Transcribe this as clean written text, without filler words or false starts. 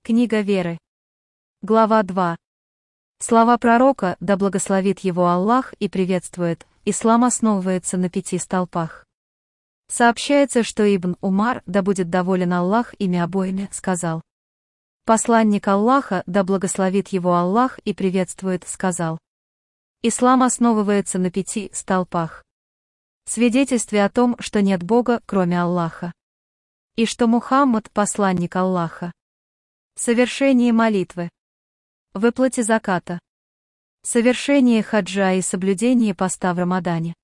Книга веры. Глава 2. Слова пророка, да благословит его Аллах и приветствует, ислам основывается на 5 столпах. Сообщается, что Ибн Умар, да будет доволен Аллах ими обоими, сказал. Посланник Аллаха, да благословит его Аллах и приветствует, сказал. Ислам основывается на 5 столпах. Свидетельстве о том, что нет Бога, кроме Аллаха. И что Мухаммад – посланник Аллаха. Совершение молитвы. Выплате заката. Совершение хаджа и соблюдение поста в Рамадане.